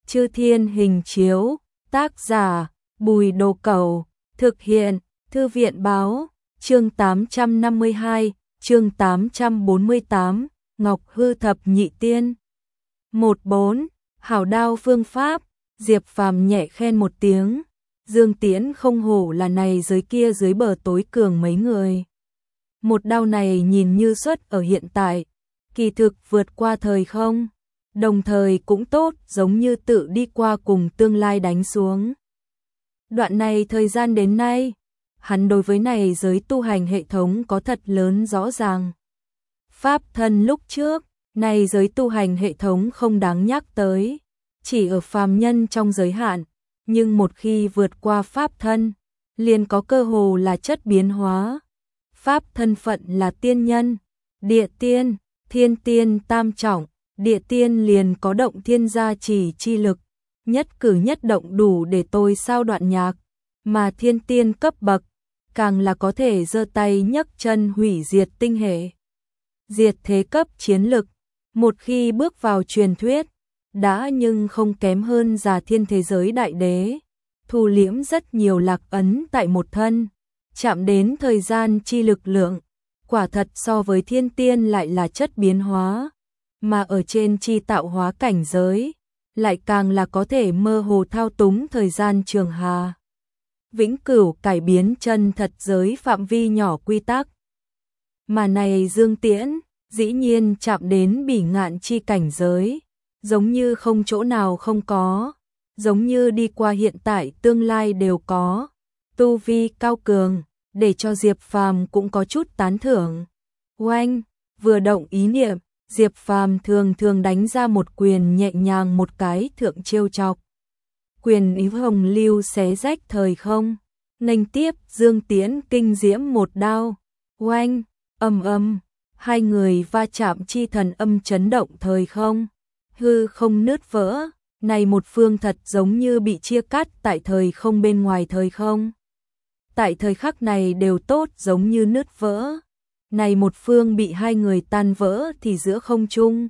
Chư Thiên Hình Chiếu, tác giả Bùi Đồ Cẩu, thực hiện Thư viện Báo, chương 852, chương 848, Ngọc Hư Thập Nhị Tiên. 14. Hảo đao phương pháp, Diệp Phàm nhẹ khen một tiếng, Dương Tiễn không hổ là này dưới kia dưới bờ tối cường mấy người. Một đao này nhìn như xuất ở hiện tại, kỳ thực vượt qua thời không, đồng thời cũng tốt giống như tự đi qua cùng tương lai đánh xuống. Đoạn này thời gian đến nay, hắn đối với này giới tu hành hệ thống có thật lớn rõ ràng. Pháp thân lúc trước, này giới tu hành hệ thống không đáng nhắc tới, chỉ ở phàm nhân trong giới hạn, nhưng một khi vượt qua pháp thân, liền có cơ hồ là chất biến hóa. Pháp thân phận là tiên nhân, địa tiên, thiên tiên tam trọng, địa tiên liền có động thiên gia trì chi lực, nhất cử nhất động đủ để tôi sao đoạn nhạc, mà thiên tiên cấp bậc, càng là có thể giơ tay nhấc chân hủy diệt tinh hệ. Diệt thế cấp chiến lực, một khi bước vào truyền thuyết, đã nhưng không kém hơn Già Thiên thế giới đại đế, thu liễm rất nhiều lạc ấn tại một thân, chạm đến thời gian chi lực lượng, quả thật so với thiên tiên lại là chất biến hóa, mà ở trên chi tạo hóa cảnh giới, lại càng là có thể mơ hồ thao túng thời gian trường hà. Vĩnh cửu cải biến chân thật giới phạm vi nhỏ quy tắc. Mà này Dương Tiễn, dĩ nhiên chạm đến bỉ ngạn chi cảnh giới, giống như không chỗ nào không có, giống như đi qua hiện tại tương lai đều có, tu vi cao cường, để cho Diệp Phàm cũng có chút tán thưởng. Oanh, vừa động ý niệm, Diệp Phàm thường thường đánh ra một quyền nhẹ nhàng một cái thượng trêu chọc. Quyền ý hồng lưu xé rách thời không, nghênh tiếp Dương Tiễn kinh diễm một đao. Oanh, ầm, hai người va chạm chi thần âm chấn động thời không, hư không nứt vỡ, này một phương thật giống như bị chia cắt tại thời không bên ngoài thời không. Tại thời khắc này đều tốt giống như nứt vỡ, này một phương bị hai người tan vỡ thì giữa không trung.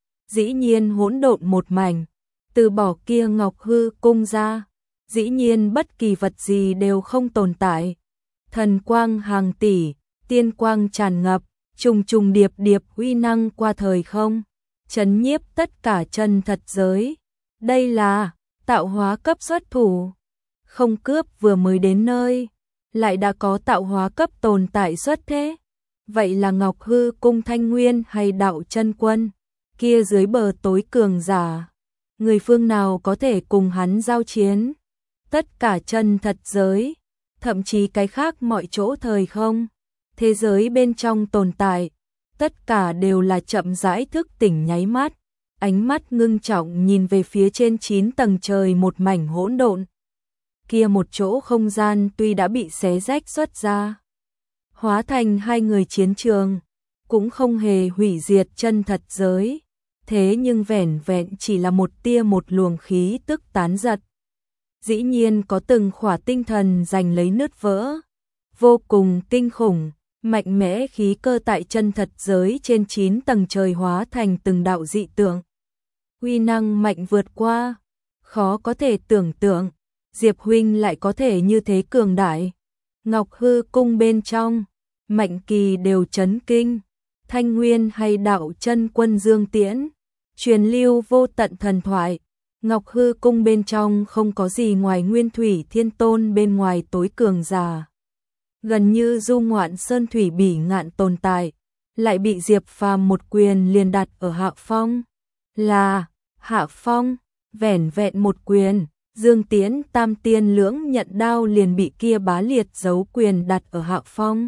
Dĩ nhiên hỗn độn một mảnh, từ bỏ kia Ngọc Hư cung ra, dĩ nhiên bất kỳ vật gì đều không tồn tại. Thần quang hàng tỷ, tiên quang tràn ngập, trùng trùng điệp điệp uy năng qua thời không, chấn nhiếp tất cả chân thật giới. Đây là tạo hóa cấp xuất thủ, không cướp vừa mới đến nơi, lại đã có tạo hóa cấp tồn tại xuất thế. Vậy là Ngọc Hư cung Thanh Nguyên hay Đạo Chân Quân, kia dưới bờ tối cường giả, người phương nào có thể cùng hắn giao chiến? Tất cả chân thật giới, thậm chí cái khác mọi chỗ thời không, thế giới bên trong tồn tại, tất cả đều là chậm rãi thức tỉnh nháy mắt, ánh mắt ngưng trọng nhìn về phía trên 9 tầng trời một mảnh hỗn độn. Kia một chỗ không gian tuy đã bị xé rách xuất ra, hóa thành hai người chiến trường, cũng không hề hủy diệt chân thật giới, thế nhưng vẻn vẹn chỉ là một tia một luồng khí tức tán giật. Dĩ nhiên có từng khỏa tinh thần giành lấy nứt vỡ, vô cùng kinh khủng, mạnh mẽ khí cơ tại chân thật giới trên 9 tầng trời hóa thành từng đạo dị tượng. Uy năng mạnh vượt qua, khó có thể tưởng tượng, Diệp huynh lại có thể như thế cường đại. Ngọc Hư cung bên trong, Mạnh Kỳ đều chấn kinh, Thanh Nguyên hay Đạo Chân Quân Dương Tiễn, truyền lưu vô tận thần thoại. Ngọc Hư cung bên trong không có gì ngoài Nguyên Thủy Thiên Tôn bên ngoài tối cường giả, gần như du ngoạn sơn thủy bỉ ngạn tồn tại, lại bị Diệp Phàm một quyền liền đặt ở hạ phong. Là hạ phong, vẻn vẹn một quyền, Dương Tiễn tam tiên lưỡng nhận đao liền bị kia bá liệt giấu quyền đặt ở hạ phong.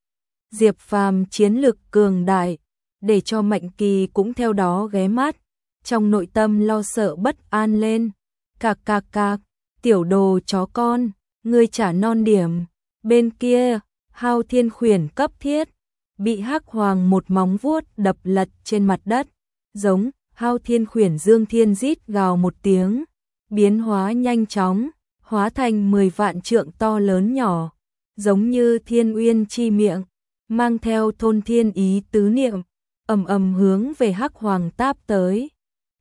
Diệp Phàm chiến lực cường đại, để cho Mạnh Kỳ cũng theo đó ghé mắt, trong nội tâm lo sợ bất an lên. Cạc cạc cạc, tiểu đồ chó con, ngươi trả non điểm. Bên kia, Hao Thiên khuyển cấp thiết, bị Hắc Hoàng một móng vuốt đập lật trên mặt đất, giống Hao Thiên khuyển Dương Thiên rít gào một tiếng, biến hóa nhanh chóng, hóa thành 10 vạn trượng to lớn nhỏ, giống như thiên uyên chi miệng, mang theo thôn thiên ý tứ niệm, ầm ầm hướng về Hắc Hoàng táp tới.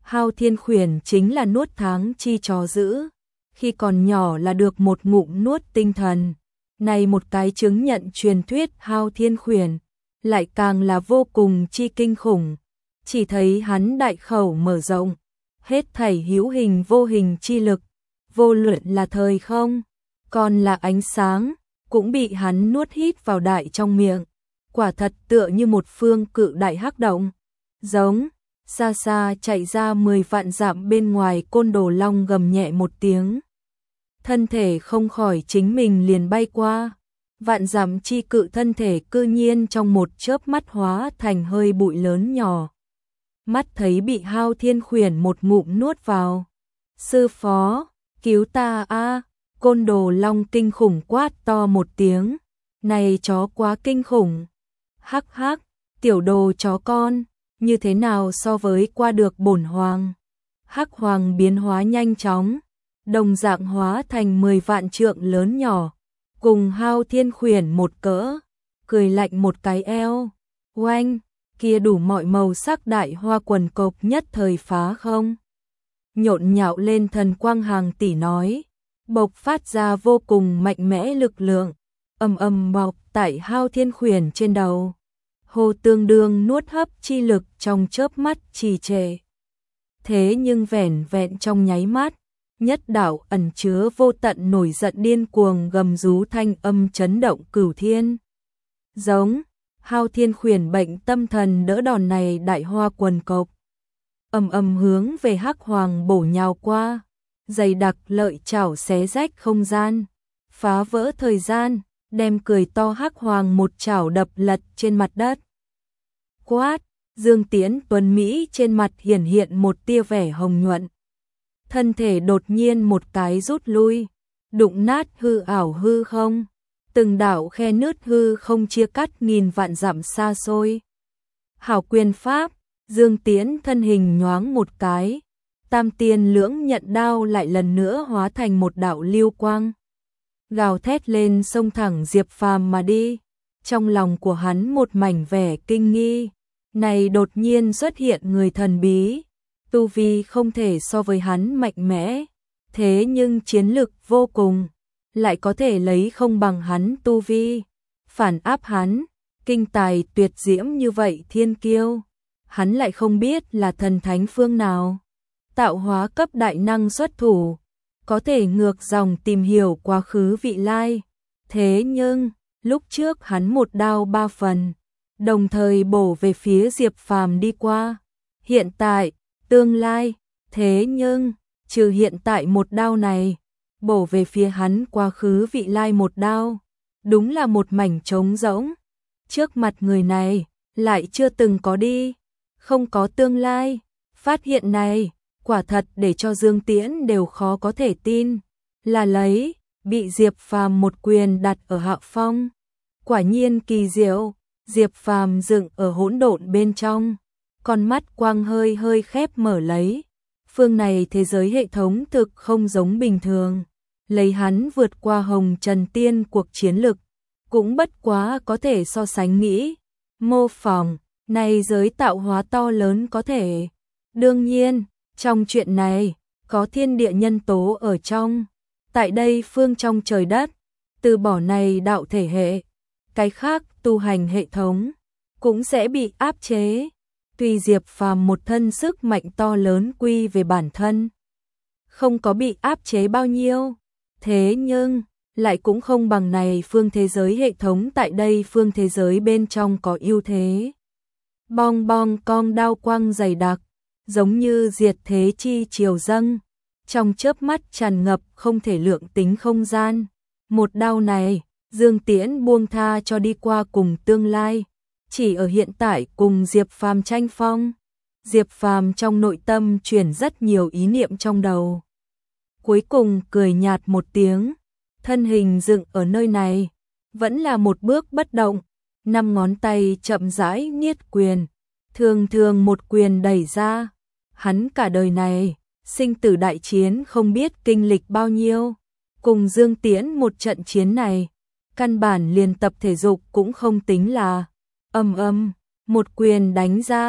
Hao Thiên Khuyển chính là nuốt tháng chi chó dữ, khi còn nhỏ là được một ngụm nuốt tinh thần. Này một cái chứng nhận truyền thuyết Hao Thiên Khuyển, lại càng là vô cùng chi kinh khủng. Chỉ thấy hắn đại khẩu mở rộng, hết thảy hữu hình vô hình chi lực, vô luận là thời không, còn là ánh sáng, cũng bị hắn nuốt hít vào đại trong miệng. Quả thật tựa như một phương cự đại hắc động. Giống, xa xa chạy ra 10 vạn dặm bên ngoài Côn Đồ Long gầm nhẹ một tiếng. Thân thể không khỏi chính mình liền bay qua. Vạn dặm chi cự thân thể cư nhiên trong một chớp mắt hóa thành hơi bụi lớn nhỏ. Mắt thấy bị Hao Thiên Khuyển một ngụm nuốt vào. Sư phó, cứu ta a! Côn Đồ Long kinh khủng quát to một tiếng. Này chó quá kinh khủng. Hắc hắc, tiểu đồ chó con, như thế nào so với qua được bổn hoàng? Hắc hoàng biến hóa nhanh chóng, đồng dạng hóa thành 10 vạn trượng lớn nhỏ, cùng Hao Thiên Khuyển một cỡ, cười lạnh một cái eo. Oanh, kia đủ mọi màu sắc đại hoa quần cộc nhất thời phá không. Nhộn nhạo lên thần quang hàng tỷ nói, bộc phát ra vô cùng mạnh mẽ lực lượng, ầm ầm bọc tại Hao Thiên Khuyển trên đầu. Hồ tương đương nuốt hấp chi lực trong chớp mắt trì trệ. Thế nhưng vẻn vẹn trong nháy mắt, nhất đạo ẩn chứa vô tận nổi giận điên cuồng gầm rú thanh âm chấn động cửu thiên. Giống, Hao Thiên Khuyển bệnh tâm thần đỡ đòn này đại hoa quần cộc. Ầm ầm hướng về Hắc Hoàng bổ nhào qua, dày đặc lợi chảo xé rách không gian, phá vỡ thời gian, đem cười to Hắc Hoàng một chảo đập lật trên mặt đất. Quát, Dương Tiễn tuấn Mỹ trên mặt hiển hiện một tia vẻ hồng nhuận. Thân thể đột nhiên một cái rút lui, đụng nát hư ảo hư không. Từng đạo khe nứt hư không chia cắt nghìn vạn dặm xa xôi. Hảo quyền pháp, Dương Tiễn thân hình nhoáng một cái, tam tiên lưỡng nhận đao lại lần nữa hóa thành một đạo lưu quang. Gào thét lên xông thẳng Diệp Phàm mà đi, trong lòng của hắn một mảnh vẻ kinh nghi, này đột nhiên xuất hiện người thần bí, tu vi không thể so với hắn mạnh mẽ, thế nhưng chiến lực vô cùng, lại có thể lấy không bằng hắn tu vi, phản áp hắn, kinh tài tuyệt diễm như vậy thiên kiêu, hắn lại không biết là thần thánh phương nào, tạo hóa cấp đại năng xuất thủ, có thể ngược dòng tìm hiểu quá khứ vị lai, thế nhưng lúc trước hắn một đao ba phần, đồng thời bổ về phía Diệp Phàm đi qua, hiện tại, tương lai, thế nhưng trừ hiện tại một đao này, bổ về phía hắn quá khứ vị lai một đao, đúng là một mảnh trống rỗng. Trước mặt người này, lại chưa từng có đi, không có tương lai. Phát hiện này, quả thật để cho Dương Tiễn đều khó có thể tin, là lấy, bị Diệp Phàm một quyền đặt ở hạ phong. Quả nhiên kỳ diệu, Diệp Phàm dựng ở hỗn độn bên trong, con mắt quang hơi hơi khép mở lấy. Phương này thế giới hệ thống thực không giống bình thường, lấy hắn vượt qua hồng trần tiên cuộc chiến lực, cũng bất quá có thể so sánh nghĩ, mô phỏng, này giới tạo hóa to lớn có thể. Đương nhiên, trong chuyện này, có thiên địa nhân tố ở trong, tại đây phương trong trời đất, từ bỏ này đạo thể hệ, cái khác tu hành hệ thống, cũng sẽ bị áp chế. Tuy Diệp Phàm một thân sức mạnh to lớn quy về bản thân, không có bị áp chế bao nhiêu, thế nhưng lại cũng không bằng này phương thế giới hệ thống tại đây phương thế giới bên trong có ưu thế. Bong bong cong đao quang dày đặc, giống như diệt thế chi triều dâng, trong chớp mắt tràn ngập không thể lượng tính không gian. Một đao này, Dương Tiễn buông tha cho đi qua cùng tương lai, chỉ ở hiện tại cùng Diệp Phàm tranh phong. Diệp Phàm trong nội tâm chuyển rất nhiều ý niệm trong đầu. Cuối cùng cười nhạt một tiếng, thân hình dựng ở nơi này, vẫn là một bước bất động, 5 ngón tay chậm rãi niết quyền, thường thường một quyền đẩy ra. Hắn cả đời này, sinh tử đại chiến không biết kinh lịch bao nhiêu, cùng Dương Tiễn một trận chiến này, căn bản liền tập thể dục cũng không tính là. Ầm ầm, một quyền đánh ra,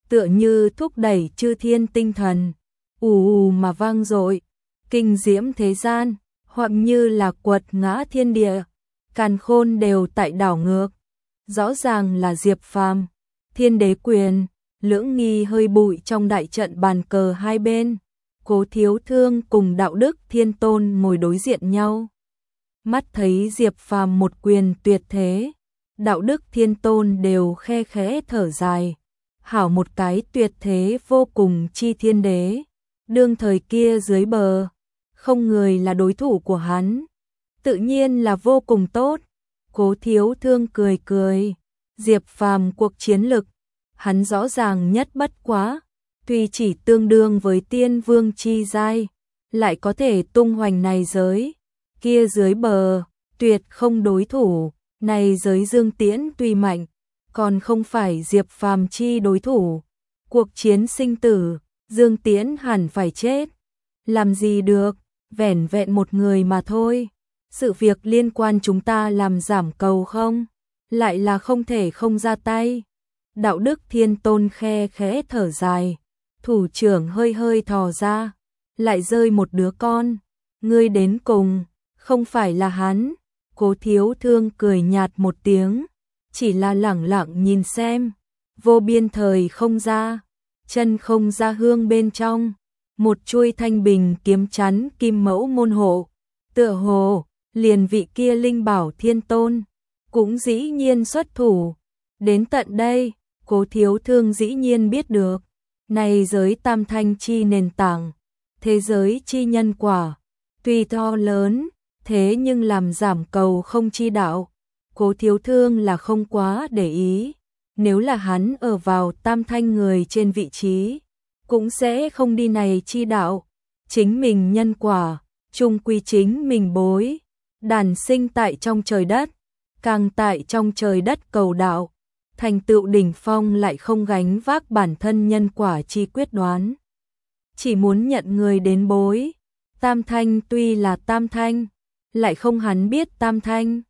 tựa như thúc đẩy chư thiên tinh thần, ù ù mà vang dội, kinh diễm thế gian, hoặc như là quật ngã thiên địa, càn khôn đều tại đảo ngược. Rõ ràng là Diệp Phàm, Thiên Đế quyền, lưỡng nghi hơi bụi trong đại trận bàn cờ hai bên. Cố Thiếu Thương cùng Đạo Đức Thiên Tôn ngồi đối diện nhau. Mắt thấy Diệp Phàm một quyền tuyệt thế, Đạo Đức Thiên Tôn đều khe khẽ thở dài. Hảo một cái tuyệt thế vô cùng chi thiên đế, đương thời kia dưới bờ, không người là đối thủ của hắn, tự nhiên là vô cùng tốt. Cố Thiếu Thương cười cười, Diệp Phàm cuộc chiến lực, hắn rõ ràng nhất bất quá, tuy chỉ tương đương với tiên vương chi giai, lại có thể tung hoành này giới, kia dưới bờ, tuyệt không đối thủ, này giới Dương Tiễn tuy mạnh, còn không phải Diệp Phàm chi đối thủ. Cuộc chiến sinh tử, Dương Tiễn hẳn phải chết. Làm gì được, vẻn vẹn một người mà thôi. Sự việc liên quan chúng ta làm giảm cầu không? Lại là không thể không ra tay. Đạo Đức Thiên Tôn khe khẽ thở dài. Thủ trưởng hơi hơi thò ra. Lại rơi một đứa con. Ngươi đến cùng, không phải là hắn. Cố Thiếu Thương cười nhạt một tiếng. Chỉ là lẳng lặng nhìn xem. Vô biên thời không ra. Chân không ra hương bên trong. Một chuôi thanh bình kiếm chắn kim mẫu môn hộ. Tựa hồ, liền vị kia linh bảo Thiên Tôn. Cũng dĩ nhiên xuất thủ. Đến tận đây, Cố Thiếu Thương dĩ nhiên biết được. Này giới tam thanh chi nền tảng. Thế giới chi nhân quả. Tuy to lớn, thế nhưng làm giảm cầu không chi đạo. Cố Thiếu Thương là không quá để ý. Nếu là hắn ở vào tam thanh người trên vị trí, cũng sẽ không đi này chi đạo. Chính mình nhân quả, chung quy chính mình bối. Đàn sinh tại trong trời đất, càng tại trong trời đất cầu đạo. Thành tựu đỉnh phong lại không gánh vác bản thân nhân quả chi quyết đoán. Chỉ muốn nhận người đến bối. Tam thanh tuy là tam thanh, lại không hắn biết tam thanh.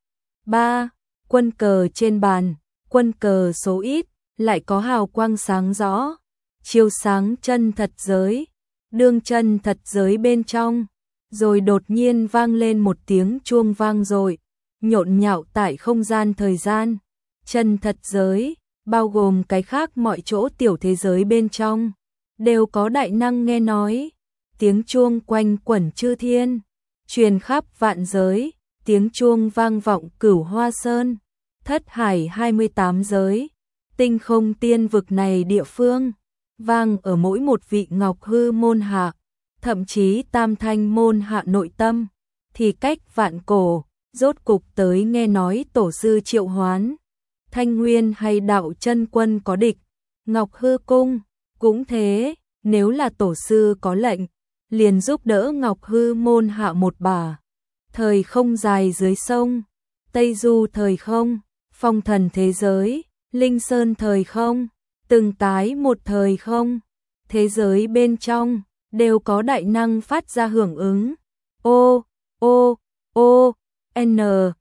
3. Quân cờ trên bàn, quân cờ số ít, lại có hào quang sáng rõ, chiếu sáng chân thật giới, đương chân thật giới bên trong, rồi đột nhiên vang lên một tiếng chuông vang dội, nhộn nhạo tại không gian thời gian. Chân thật giới, bao gồm cái khác mọi chỗ tiểu thế giới bên trong, đều có đại năng nghe nói. Tiếng chuông quanh quẩn chư thiên, truyền khắp vạn giới, tiếng chuông vang vọng Cửu Hoa Sơn, Thất Hải 28 giới, tinh không tiên vực này địa phương, vang ở mỗi một vị Ngọc Hư môn hạ, thậm chí Tam Thanh môn hạ nội tâm, thì cách vạn cổ, rốt cục tới nghe nói tổ sư triệu hoán. Thanh Nguyên hay Đạo Chân Quân có địch, Ngọc Hư cung cũng thế, nếu là tổ sư có lệnh, liền giúp đỡ Ngọc Hư môn hạ một bà. Thời không dài dưới sông, Tây Du thời không, phong thần thế giới, Linh Sơn thời không, từng cái một thời không, thế giới bên trong, đều có đại năng phát ra hưởng ứng. O, O, O, N,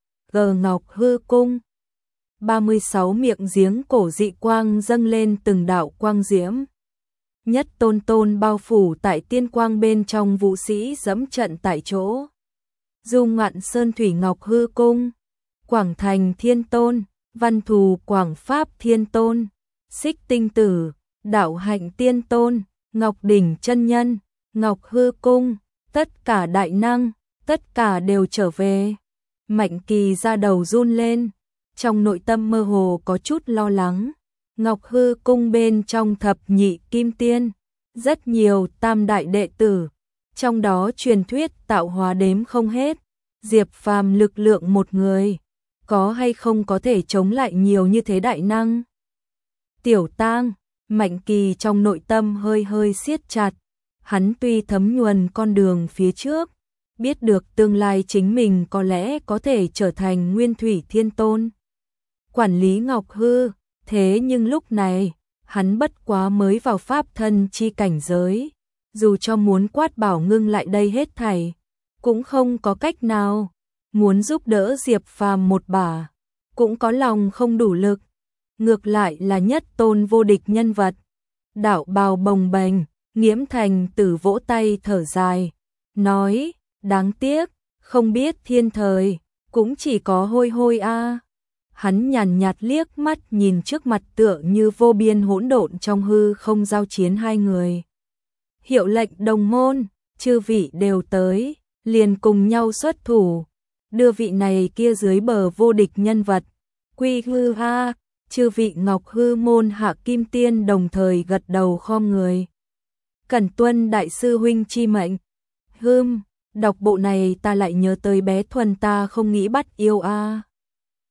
G Ngọc Hư cung. 36 miệng giếng cổ dị quang dâng lên từng đạo quang diễm. Nhất tôn tôn bao phủ tại tiên quang bên trong, vũ sĩ dẫm trận tại chỗ. Du Ngạn Sơn Thủy Ngọc Hư cung, Quảng Thành Thiên Tôn, Văn Thù Quảng Pháp Thiên Tôn, Xích Tinh Tử, Đạo Hạnh Tiên Tôn, Ngọc Đỉnh Chân Nhân, Ngọc Hư cung, tất cả đại năng, tất cả đều trở về. Mạnh Kỳ ra đầu run lên, trong nội tâm mơ hồ có chút lo lắng. Ngọc Hư cung bên trong thập nhị kim tiên, rất nhiều tam đại đệ tử, trong đó truyền thuyết tạo hóa đếm không hết. Diệp Phàm lực lượng một người, có hay không có thể chống lại nhiều như thế đại năng? Tiểu Tang, Mạnh Kỳ trong nội tâm hơi hơi siết chặt. Hắn tuy thấm nhuần con đường phía trước, biết được tương lai chính mình có lẽ có thể trở thành Nguyên Thủy Thiên Tôn, quản lý Ngọc Hư, thế nhưng lúc này, hắn bất quá mới vào pháp thân chi cảnh giới, dù cho muốn quát bảo ngưng lại đây hết thảy, cũng không có cách nào. Muốn giúp đỡ Diệp Phàm một bà, cũng có lòng không đủ lực. Ngược lại là nhất tôn vô địch nhân vật, đạo bào bồng bềnh, Nghiễm Thành Tử vỗ tay thở dài, nói, đáng tiếc, không biết thiên thời, cũng chỉ có hôi hôi a. Hắn nhàn nhạt liếc mắt nhìn trước mặt tựa như vô biên hỗn độn trong hư không giao chiến hai người. Hiệu lệnh đồng môn, chư vị đều tới, liền cùng nhau xuất thủ, đưa vị này kia dưới bờ vô địch nhân vật. Quy hư ha, chư vị Ngọc Hư môn hạ kim tiên đồng thời gật đầu khom người. Cẩn tuân đại sư huynh chi mệnh. Đọc bộ này ta lại nhớ tới bé Thuần ta không nghĩ bắt yêu a.